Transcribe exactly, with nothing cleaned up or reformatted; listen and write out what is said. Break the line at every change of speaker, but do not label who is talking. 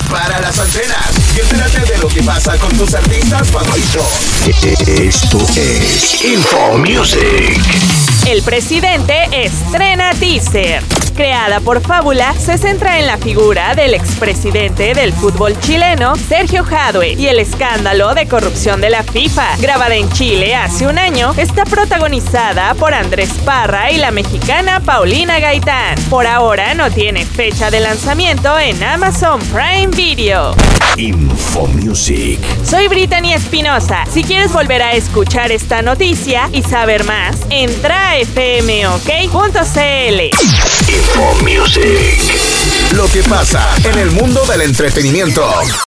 Prepara las antenas y entérate de lo que pasa con tus artistas favoritos. Esto es Info Music.
El presidente estrena teaser. Creada por Fábula, se centra en la figura del expresidente del fútbol chileno, Sergio Jadue, y el escándalo de corrupción de la FIFA. Grabada en Chile hace un año, está protagonizada por Andrés Parra y la mexicana Paulina Gaitán. Por ahora no tiene fecha de lanzamiento en Amazon Prime Video.
Info Music.
Soy Brittany Espinosa. Si quieres volver a escuchar esta noticia y saber más, entra a f m o k punto c l.
Info Music. Lo que pasa en el mundo del entretenimiento.